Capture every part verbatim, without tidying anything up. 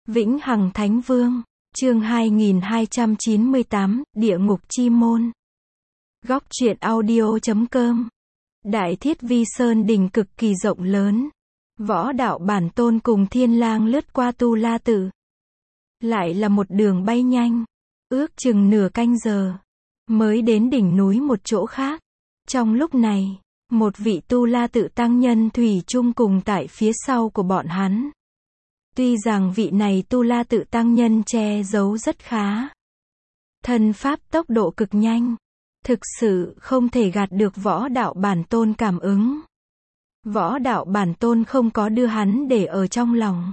Vĩnh Hằng Thánh Vương, chương hai nghìn hai trăm chín mươi tám, Địa ngục chi môn. Góc truyện audio chấm com. Đại Thiết Vi Sơn đỉnh cực kỳ rộng lớn. Võ đạo bản tôn cùng Thiên Lang lướt qua Tu La Tự. Lại là một đường bay nhanh, ước chừng nửa canh giờ, mới đến đỉnh núi một chỗ khác. Trong lúc này, một vị Tu La Tự tăng nhân thủy chung cùng tại phía sau của bọn hắn. Tuy rằng vị này Tu La Tự tăng nhân che giấu rất khá, thân pháp tốc độ cực nhanh, thực sự không thể gạt được võ đạo bản tôn cảm ứng. Võ đạo bản tôn không có đưa hắn để ở trong lòng.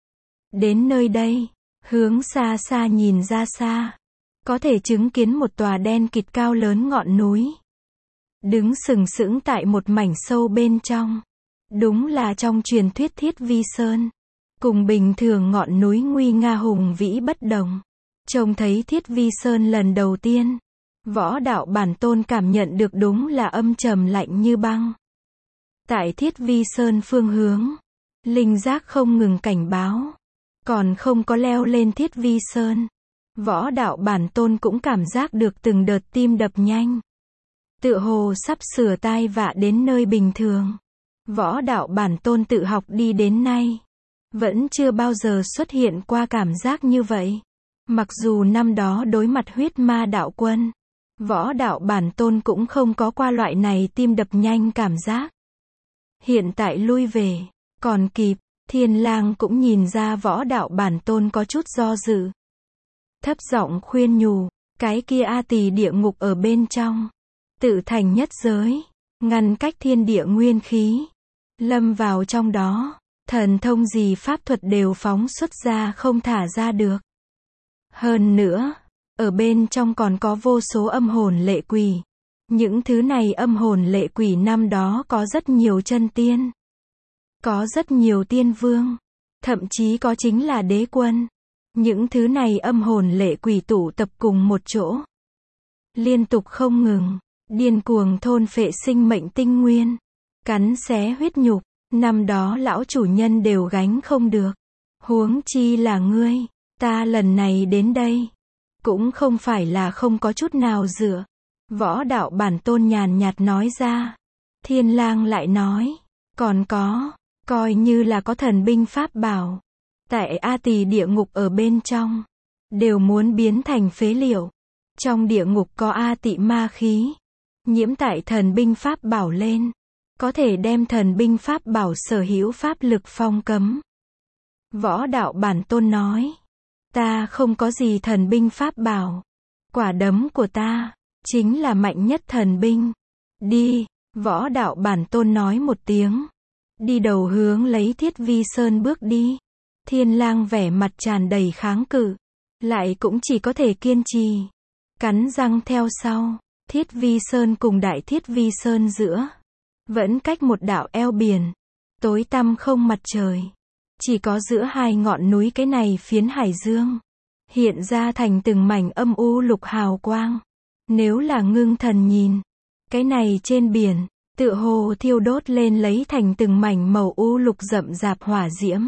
Đến nơi đây, hướng xa xa nhìn ra xa, có thể chứng kiến một tòa đen kịt cao lớn ngọn núi, đứng sừng sững tại một mảnh sâu bên trong. Đúng là trong truyền thuyết Thiết Vi Sơn. Cùng bình thường ngọn núi nguy nga hùng vĩ bất đồng. Trông thấy Thiết Vi Sơn lần đầu tiên, võ đạo bản tôn cảm nhận được đúng là âm trầm lạnh như băng. Tại Thiết Vi Sơn phương hướng, linh giác không ngừng cảnh báo. Còn không có leo lên Thiết Vi Sơn, võ đạo bản tôn cũng cảm giác được từng đợt tim đập nhanh. Tựa hồ sắp sửa tai vạ đến nơi bình thường. Võ đạo bản tôn tự học đi đến nay, vẫn chưa bao giờ xuất hiện qua cảm giác như vậy. Mặc dù năm đó đối mặt huyết ma đạo quân, võ đạo bản tôn cũng không có qua loại này tim đập nhanh cảm giác. Hiện tại lui về, còn kịp. Thiên Lang cũng nhìn ra võ đạo bản tôn có chút do dự. Thấp giọng khuyên nhủ, cái kia A Tỳ địa ngục ở bên trong, tự thành nhất giới, ngăn cách thiên địa nguyên khí, lâm vào trong đó, thần thông gì pháp thuật đều phóng xuất ra không thả ra được. Hơn nữa, ở bên trong còn có vô số âm hồn lệ quỷ. Những thứ này âm hồn lệ quỷ năm đó có rất nhiều chân tiên, có rất nhiều tiên vương, thậm chí có chính là đế quân. Những thứ này âm hồn lệ quỷ tụ tập cùng một chỗ, liên tục không ngừng, điên cuồng thôn phệ sinh mệnh tinh nguyên, cắn xé huyết nhục. Năm đó lão chủ nhân đều gánh không được, huống chi là ngươi. Ta lần này đến đây, cũng không phải là không có chút nào dựa. Võ đạo bản tôn nhàn nhạt nói ra. Thiên Lang lại nói, còn có, coi như là có thần binh pháp bảo, tại A Tỳ địa ngục ở bên trong, đều muốn biến thành phế liệu. Trong địa ngục có A Tị ma khí, nhiễm tại thần binh pháp bảo lên, có thể đem thần binh pháp bảo sở hữu pháp lực phong cấm. Võ đạo bản tôn nói, ta không có gì thần binh pháp bảo, quả đấm của ta chính là mạnh nhất thần binh. Đi. Võ đạo bản tôn nói một tiếng, đi đầu hướng lấy Thiết Vi Sơn bước đi. Thiên Lang vẻ mặt tràn đầy kháng cự, lại cũng chỉ có thể kiên trì, cắn răng theo sau. Thiết Vi Sơn cùng Đại Thiết Vi Sơn giữa, vẫn cách một đạo eo biển, tối tăm không mặt trời. Chỉ có giữa hai ngọn núi cái này phiến hải dương, hiện ra thành từng mảnh âm u lục hào quang. Nếu là ngưng thần nhìn, cái này trên biển, tựa hồ thiêu đốt lên lấy thành từng mảnh màu u lục rậm rạp hỏa diễm.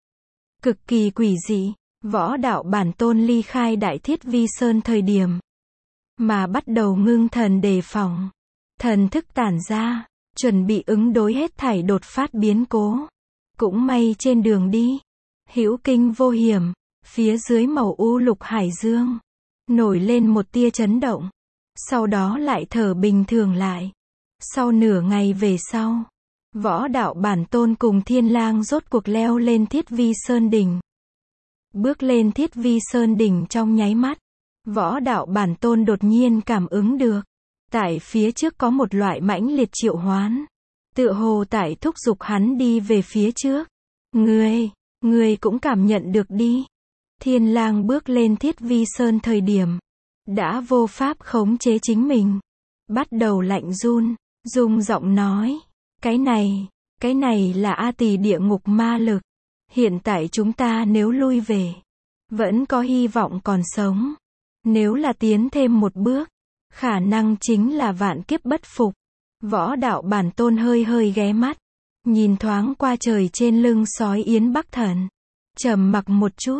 Cực kỳ quỷ dị. Võ đạo bản tôn ly khai Đại Thiết Vi Sơn thời điểm, mà bắt đầu ngưng thần đề phòng. Thần thức tản ra, chuẩn bị ứng đối hết thảy đột phát biến cố. Cũng may trên đường đi, hữu kinh vô hiểm. Phía dưới màu u lục hải dương, nổi lên một tia chấn động. Sau đó lại thở bình thường lại. Sau nửa ngày về sau, võ đạo bản tôn cùng Thiên Lang rốt cuộc leo lên Thiết Vi Sơn đỉnh. Bước lên Thiết Vi Sơn đỉnh trong nháy mắt, võ đạo bản tôn đột nhiên cảm ứng được, tại phía trước có một loại mãnh liệt triệu hoán, tựa hồ tại thúc giục hắn đi về phía trước. Ngươi, ngươi cũng cảm nhận được đi. Thiên Lang bước lên Thiết Vi Sơn thời điểm, đã vô pháp khống chế chính mình, bắt đầu lạnh run, rung giọng nói, cái này, cái này là A Tỳ địa ngục ma lực. Hiện tại chúng ta nếu lui về, vẫn có hy vọng còn sống. Nếu là tiến thêm một bước, khả năng chính là vạn kiếp bất phục. Võ đạo bản tôn hơi hơi ghé mắt, nhìn thoáng qua trời trên lưng sói Yến Bắc Thần, trầm mặc một chút,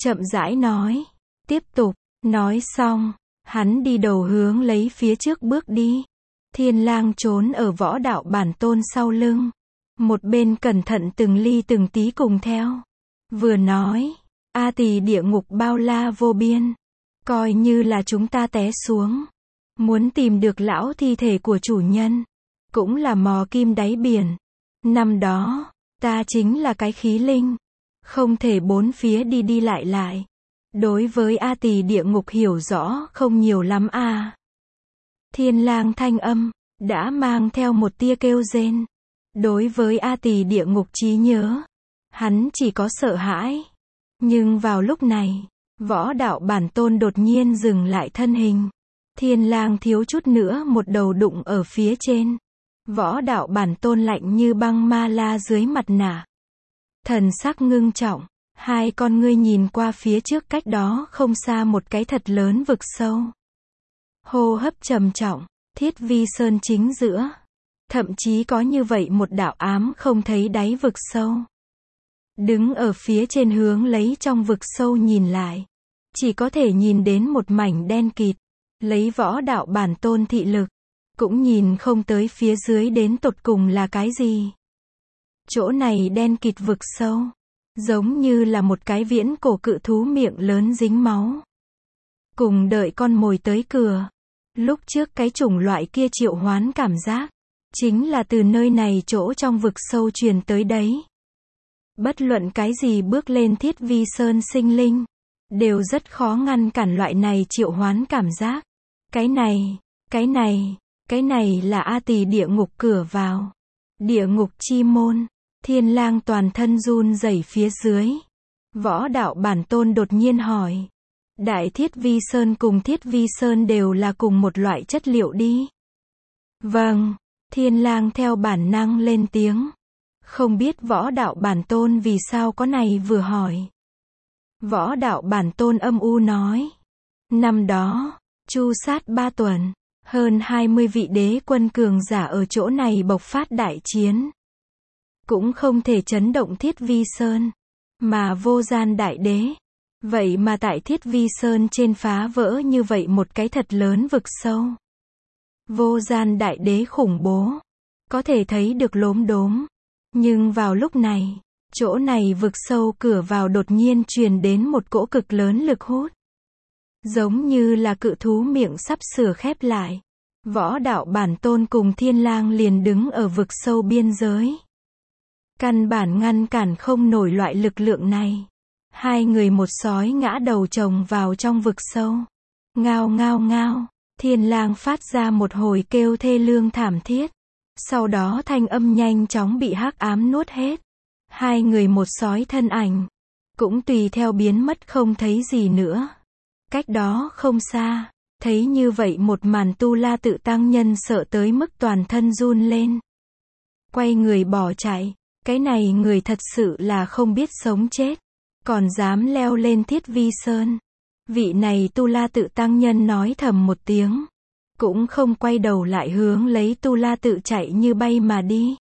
chậm rãi nói. Tiếp tục, nói xong, hắn đi đầu hướng lấy phía trước bước đi. Thiên Lang trốn ở Võ Đạo Bản Tôn sau lưng. Một bên cẩn thận từng ly từng tí cùng theo. Vừa nói, A Tỳ địa ngục bao la vô biên. Coi như là chúng ta té xuống. Muốn tìm được lão thi thể của chủ nhân. Cũng là mò kim đáy biển. Năm đó, ta chính là cái khí linh. Không thể bốn phía đi đi lại lại. Đối với A Tỳ địa ngục hiểu rõ không nhiều lắm à. Thiên Lang thanh âm, đã mang theo một tia kêu rên. Đối với A Tỳ địa ngục trí nhớ, hắn chỉ có sợ hãi. Nhưng vào lúc này, Võ Đạo Bản Tôn đột nhiên dừng lại thân hình. Thiên Lang thiếu chút nữa một đầu đụng ở phía trên. Võ Đạo Bản Tôn lạnh như băng ma la dưới mặt nạ. Thần sắc ngưng trọng, hai con ngươi nhìn qua phía trước cách đó không xa một cái thật lớn vực sâu. Hô hấp trầm trọng, Thiết Vi Sơn chính giữa. Thậm chí có như vậy một đạo ám không thấy đáy vực sâu. Đứng ở phía trên hướng lấy trong vực sâu nhìn lại. Chỉ có thể nhìn đến một mảnh đen kịt. Lấy Võ Đạo Bản Tôn thị lực. Cũng nhìn không tới phía dưới đến tột cùng là cái gì. Chỗ này đen kịt vực sâu. Giống như là một cái viễn cổ cự thú miệng lớn dính máu. Cùng đợi con mồi tới cửa. Lúc trước cái chủng loại kia triệu hoán cảm giác. Chính là từ nơi này chỗ trong vực sâu truyền tới đấy. Bất luận cái gì bước lên Thiết Vi Sơn sinh linh. Đều rất khó ngăn cản loại này triệu hoán cảm giác. Cái này, cái này, cái này là A Tỳ địa ngục cửa vào. Địa ngục chi môn. Thiên Lang toàn thân run rẩy phía dưới. Võ Đạo Bản Tôn đột nhiên hỏi. Đại Thiết Vi Sơn cùng Thiết Vi Sơn đều là cùng một loại chất liệu đi. Vâng. Thiên Lang theo bản năng lên tiếng. Không biết Võ Đạo Bản Tôn vì sao có này vừa hỏi. Võ Đạo Bản Tôn âm u nói. Năm đó, chu sát ba tuần, hơn hai mươi vị đế quân cường giả ở chỗ này bộc phát đại chiến. Cũng không thể chấn động Thiết Vi Sơn. Mà vô gian đại đế. Vậy mà tại Thiết Vi Sơn trên phá vỡ như vậy một cái thật lớn vực sâu. Vô gian đại đế khủng bố. Có thể thấy được lốm đốm. Nhưng vào lúc này, chỗ này vực sâu cửa vào đột nhiên truyền đến một cỗ cực lớn lực hút. Giống như là cự thú miệng sắp sửa khép lại. Võ Đạo Bản Tôn cùng Thiên Lang liền đứng ở vực sâu biên giới. Căn bản ngăn cản không nổi loại lực lượng này. Hai người một sói ngã đầu chồng vào trong vực sâu. Ngao ngao ngao. Thiên Lang phát ra một hồi kêu thê lương thảm thiết. Sau đó thanh âm nhanh chóng bị hắc ám nuốt hết. Hai người một sói thân ảnh. Cũng tùy theo biến mất không thấy gì nữa. Cách đó không xa. Thấy như vậy một màn Tu La Tự Tăng Nhân sợ tới mức toàn thân run lên. Quay người bỏ chạy. Cái này người thật sự là không biết sống chết. Còn dám leo lên Thiết Vi Sơn. Vị này Tu La Tự Tăng Nhân nói thầm một tiếng. Cũng không quay đầu lại hướng lấy Tu La Tự chạy như bay mà đi.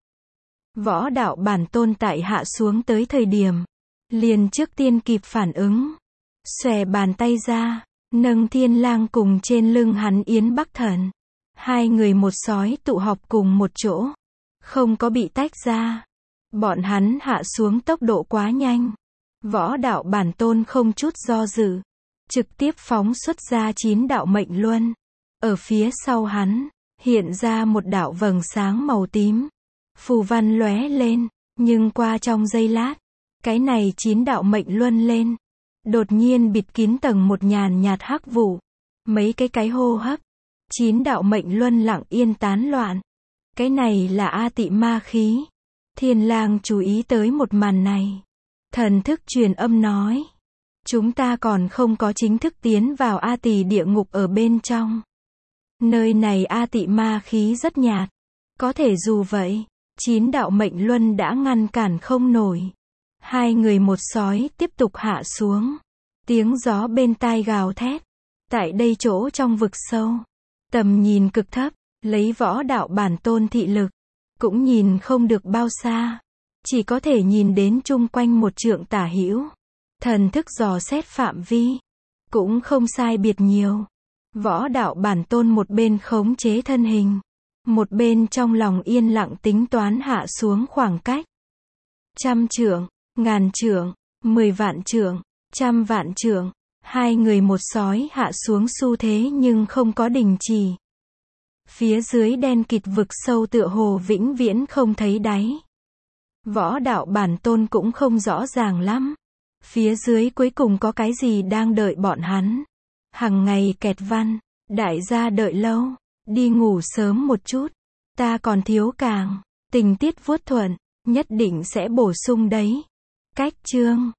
Võ Đạo Bản Tôn tại hạ xuống tới thời điểm. Liền trước tiên kịp phản ứng. Xòe bàn tay ra. Nâng Thiên Lang cùng trên lưng hắn Yến Bắc Thần. Hai người một sói tụ họp cùng một chỗ. Không có bị tách ra. Bọn hắn hạ xuống tốc độ quá nhanh. Võ Đạo Bản Tôn không chút do dự. Trực tiếp phóng xuất ra chín đạo mệnh luân. Ở phía sau hắn, hiện ra một đạo vầng sáng màu tím. Phù văn lóe lên, nhưng qua trong giây lát. Cái này chín đạo mệnh luân lên. Đột nhiên bịt kín tầng một nhàn nhạt hắc vụ. Mấy cái cái hô hấp. Chín đạo mệnh luân lặng yên tán loạn. Cái này là A Tị ma khí. Thiên Lang chú ý tới một màn này. Thần thức truyền âm nói. Chúng ta còn không có chính thức tiến vào A Tỳ địa ngục ở bên trong. Nơi này A Tị ma khí rất nhạt. Có thể dù vậy, chín đạo mệnh luân đã ngăn cản không nổi. Hai người một sói tiếp tục hạ xuống. Tiếng gió bên tai gào thét. Tại đây chỗ trong vực sâu. Tầm nhìn cực thấp, lấy Võ Đạo Bản Tôn thị lực. Cũng nhìn không được bao xa. Chỉ có thể nhìn đến chung quanh một trượng tả hữu. Thần thức dò xét phạm vi. Cũng không sai biệt nhiều. Võ đạo bản tôn một bên khống chế thân hình. Một bên trong lòng yên lặng tính toán hạ xuống khoảng cách. Trăm trượng, ngàn trượng, mười vạn trượng, trăm vạn trượng. Hai người một sói hạ xuống xu thế nhưng không có đình chỉ. Phía dưới đen kịt vực sâu tựa hồ vĩnh viễn không thấy đáy. Võ đạo bản tôn cũng không rõ ràng lắm. Phía dưới cuối cùng có cái gì đang đợi bọn hắn. Hằng ngày kẹt văn. Đại gia đợi lâu. Đi ngủ sớm một chút. Ta còn thiếu càng. Tình tiết vuốt thuận. Nhất định sẽ bổ sung đấy. Cách chương.